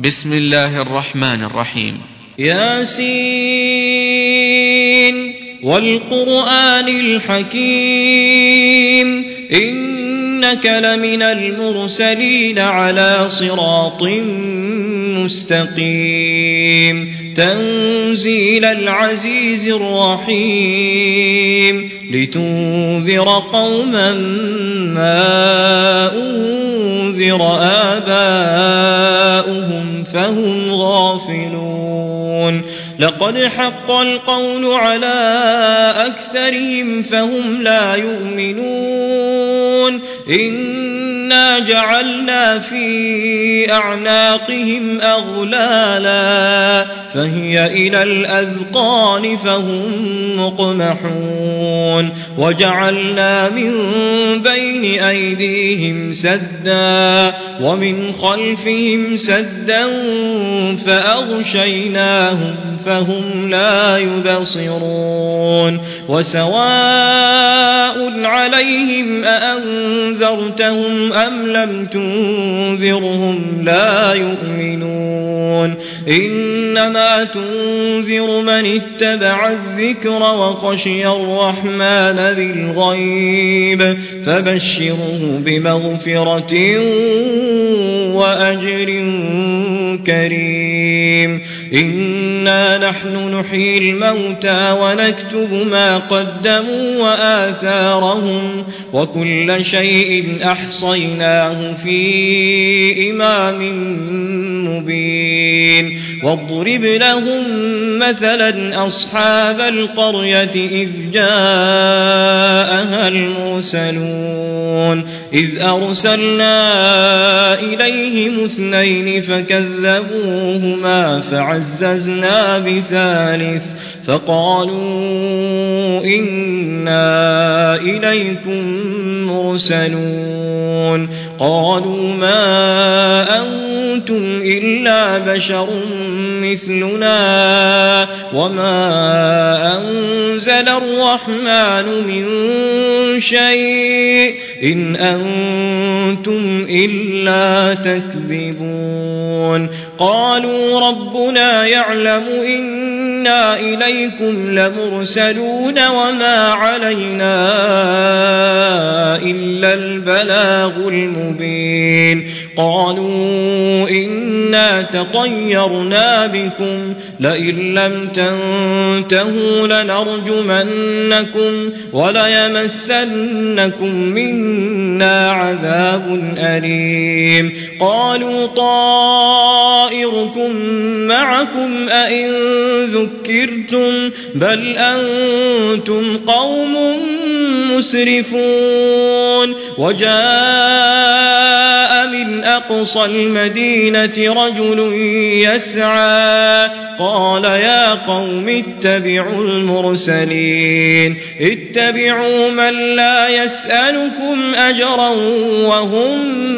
بسم الله الرحمن الرحيم. ياسين والقرآن الحكيم إنك لمن المرسلين على صراط مستقيم تنزيل العزيز الرحيم لتنذر قوما ما أنذر آباؤهم فهم غافلون لقد حق القول على أكثرهم فهم لا يؤمنون إنا جعلنا في أعناقهم أغلالا فهي إلى الأذقان فهم مقمحون وجعلنا من بين أيديهم سدا ومن خلفهم سدا فأغشيناهم فهم لا يبصرون وسواء عليهم أأنذرتهم أم لم تنذرهم لا يؤمنون إنما تنذر من اتبع الذكر وخشي الرحمن بالغيب فبشره بمغفرة وأجر كريم إنا نحن نحيي الموتى ونكتب ما قدموا وآثارهم وكل شيء أحصيناه في إمام مبين واضرب لهم مثلا أصحاب القرية إذ جاءها المرسلون إذ أرسلنا إليهم اثنين فكذبوهما فعززنا بثالث فقالوا إنا إليكم مرسلون قالوا ما أنتم إلا بشر مثلنا وما أنزل الرحمن من شيء إن أنتم إلا تكذبون قالوا ربنا يعلم إنا إليكم لمرسلون وما علينا إلا البلاغ المبين قالوا إنا تطيرنا بكم لئن لم تنتهوا لنرجمنكم وليمسنكم منا عذاب أليم قالوا طائركم معكم أئن ذكرتم بل أنتم قوم مسرفون وجاء من أقصى المدينة رجل يسعى قال يا قوم اتبعوا المرسلين اتبعوا من لا يسألكم أجرا وهم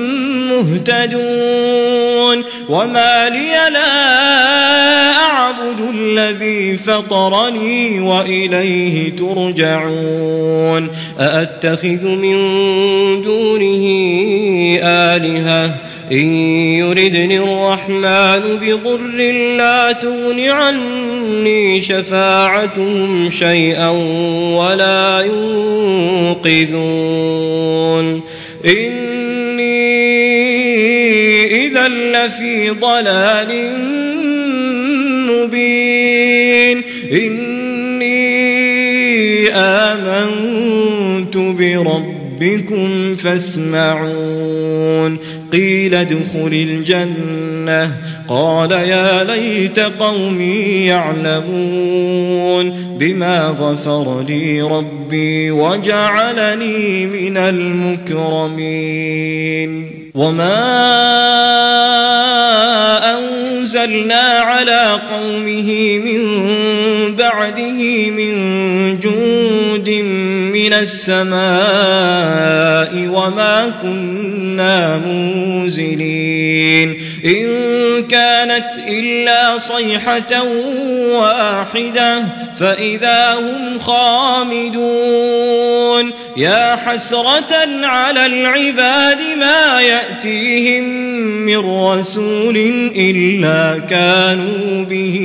مهتدون وما لي لا أعبد الذي فطرني وإليه ترجعون أأتخذ من دونه آلهة إن يردني الرحمن بضر لا تغن عني شفاعتهم شيئا ولا ينقذون إني إذا لفي ضلال مبين إني آمنت بربكم فاسمعون قيل ادخل الجنة قال يا ليت قومي يعلمون بما غفر لي ربي وجعلني من المكرمين وما أنزلنا على قومه من بعده من جند من السماء وما كنا منزلين إن كانت إلا صيحة واحدة فإذا هم خامدون يا حسرة على العباد ما يأتيهم من رسول إلا كانوا به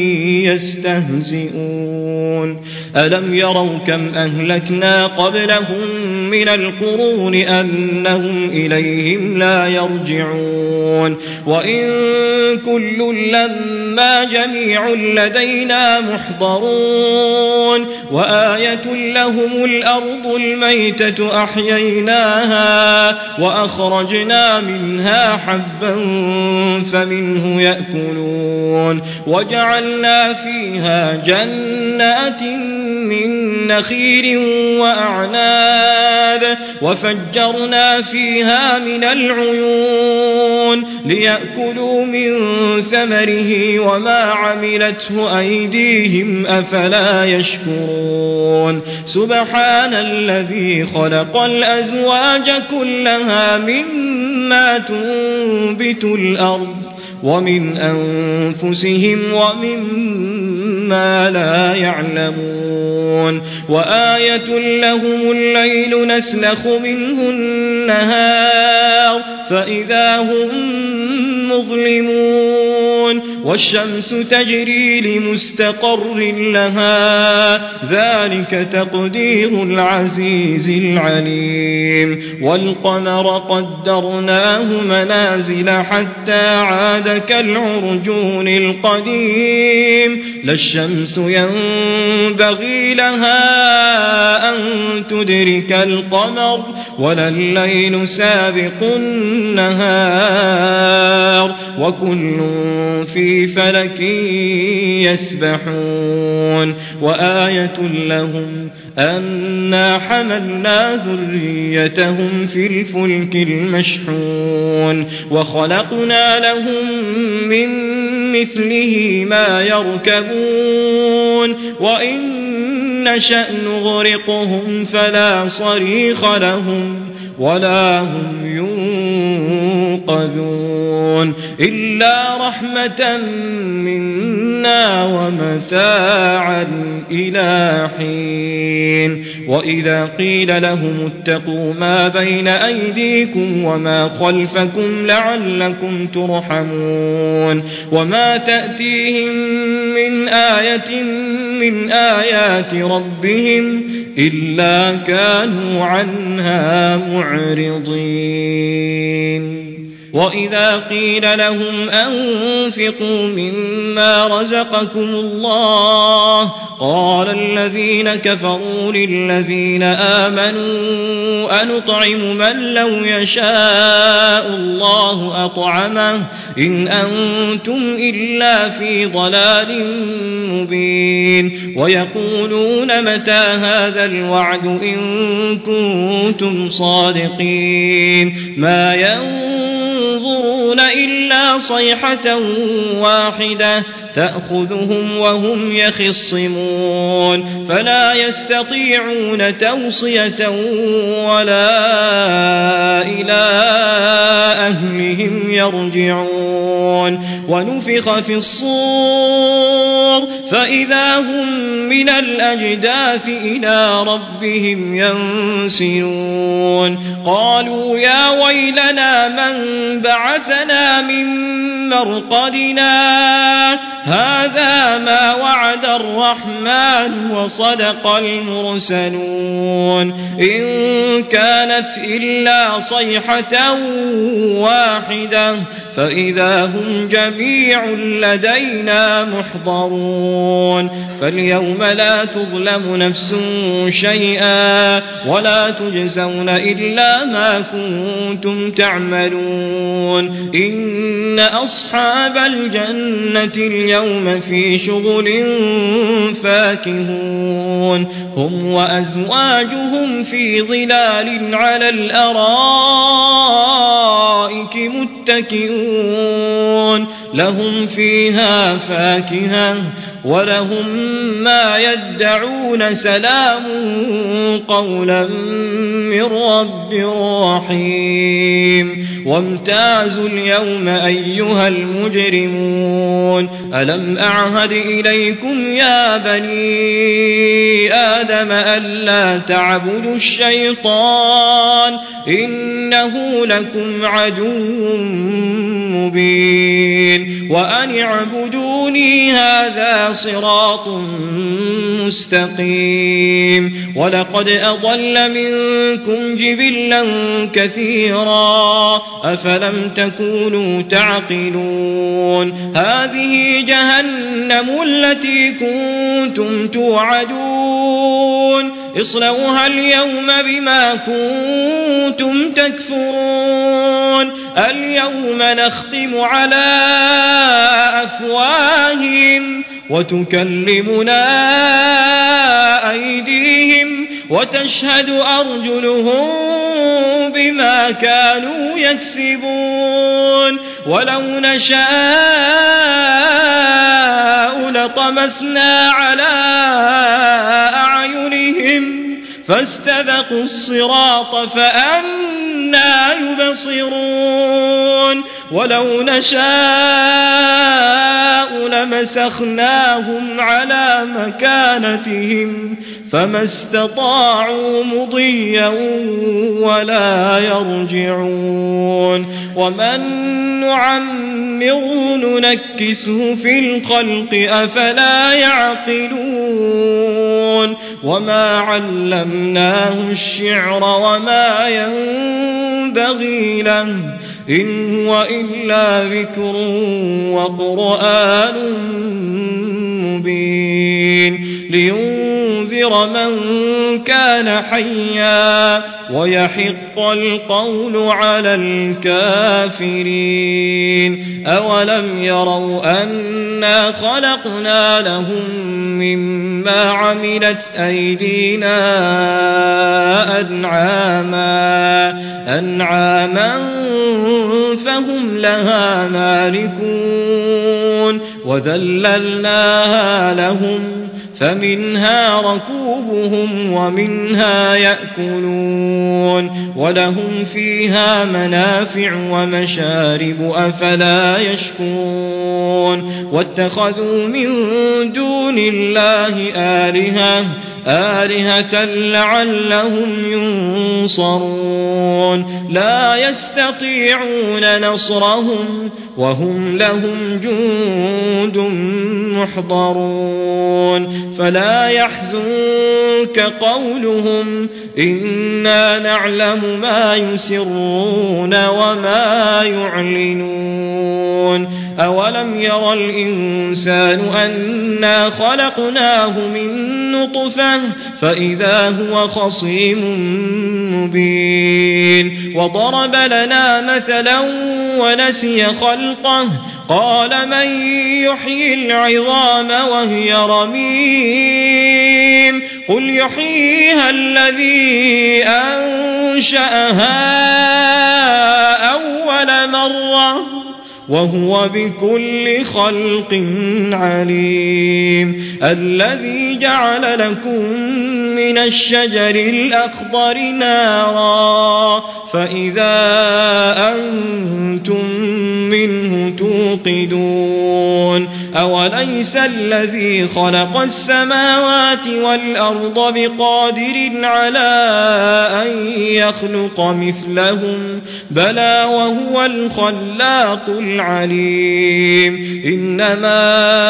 يستهزئون ألم يروا كم أهلكنا قبلهم من القرون أنهم إليهم لا يرجعون وإن كل لما جميع لدينا محضرون وآية لهم الأرض الميتة أحييناها وأخرجنا منها حبا فمنه يأكلون وجعلنا فيها جنات من نخيل وأعناب وفجرنا فيها من العيون ليأكلوا من ثمره وما عملته أيديهم أفلا يشكرون سبحان الذي خلق الأزواج كلها مما تنبت الأرض ومن أنفسهم ومما لا يعلمون وآية لهم الليل نسلخ منه النهار فإذا هم مظلمون والشمس تجري لمستقر لها ذلك تقدير العزيز العليم والقمر قدرناه منازل حتى عاد كالعرجون القديم لا الشمس ينبغي لها أن تدرك القمر ولا الليل سابق النهار وكل في فلك يسبحون وآية لهم أنا حملنا ذريتهم في الفلك المشحون وخلقنا لهم من مثله ما يركبون وإن نشأ نغرقهم فلا صريخ لهم ولا هم ينقذون إلا رحمة منا ومتاعا إلى حين وإذا قيل لهم اتقوا ما بين أيديكم وما خلفكم لعلكم ترحمون وما تأتيهم من آية من آيات ربهم إلا كانوا عنها معرضين وإذا قيل لهم أنفقوا مما رزقكم الله قال الذين كفروا للذين آمنوا أنطعم من لو يشاء الله أطعمه إن أنتم إلا في ضلال مبين ويقولون متى هذا الوعد إن كنتم صادقين ما ينظرون إلا صيحة واحدة تأخذهم وهم يخصمون فلا يستطيعون توصية ولا إلى أهلهم يرجعون ونفخ في الصور فإذا هم من الأجداث إلى ربهم ينسلون قالوا يا ويلنا من بعثنا من مرقدنا هذا ما وعد الرحمن وصدق المرسلون إن كانت إلا صيحة واحدة فإذا هم جميع لدينا محضرون فاليوم لا تظلم نفس شيئا ولا تجزون إلا ما كنتم تعملون إن أصحاب الجنة اليوم في شغل فاكهون هم وأزواجهم في ظلال على الأرائك متكئون لهم فيها فاكهة ولهم ما يدعون سلام قولا من رب رحيم وامتازوا اليوم أيها المجرمون ألم أعهد إليكم يا بني آدم ألا تعبدوا الشيطان إنه لكم عدو مبين وأن اعبدوني هذا صراط مستقيم ولقد أضل منكم جبلا كثيرا أفلم تكونوا تعقلون هذه جهنم التي كنتم توعدون اصلوها اليوم بما كنتم تكفرون اليوم نختم على أفواههم وتكلمنا أيديهم وتشهد أرجلهم بما كانوا يكسبون ولو نشاء لطمسنا على أعينهم فاستبقوا الصراط فأنى يبصرون ولو نشاء لمسخناهم على مكانتهم فما استطاعوا مضيا ولا يرجعون ومن نعمره ننكسه في الخلق أفلا يعقلون وما علمناه الشعر وما ينبغي له إن هو إلا ذكر وقرآن مبين لينذر من كان حيا ويحق القول على الكافرين أولم يروا أنا خلقنا لهم مما عملت أيدينا أنعاما فهم لها مالكون وذللناها لهم فمنها ركوبهم ومنها يأكلون ولهم فيها منافع ومشارب أفلا يشكرون واتخذوا من دون الله آلهة لعلهم ينصرون لا يستطيعون نصرهم وهم لهم جند محضرون فلا يحزنك قولهم إنا نعلم ما يسرون وما يعلنون أولم ير الإنسان أنا خلقناه من نطفة فإذا هو خصيم مبين وضرب لنا مثلا ونسي خلقه قال من يحيي العظام وهي رميم قل يحييها الذي أنشأها أول مرة وهو بكل خلق عليم الذي جعل لكم من الشجر الأخضر نارا فإذا أنتم منه توقدون أوليس الذي خلق السماوات والأرض بقادر على أن يخلق مثلهم بلى وهو الخلاق العليم إنما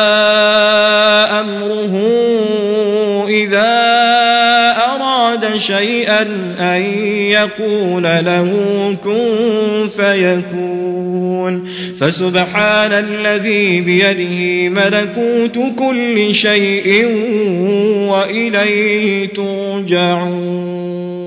أمره إذا أراد شيئا أن يقول له كن فيكون فسبحان الذي بيده ملكوت كل شيء وإليه ترجعون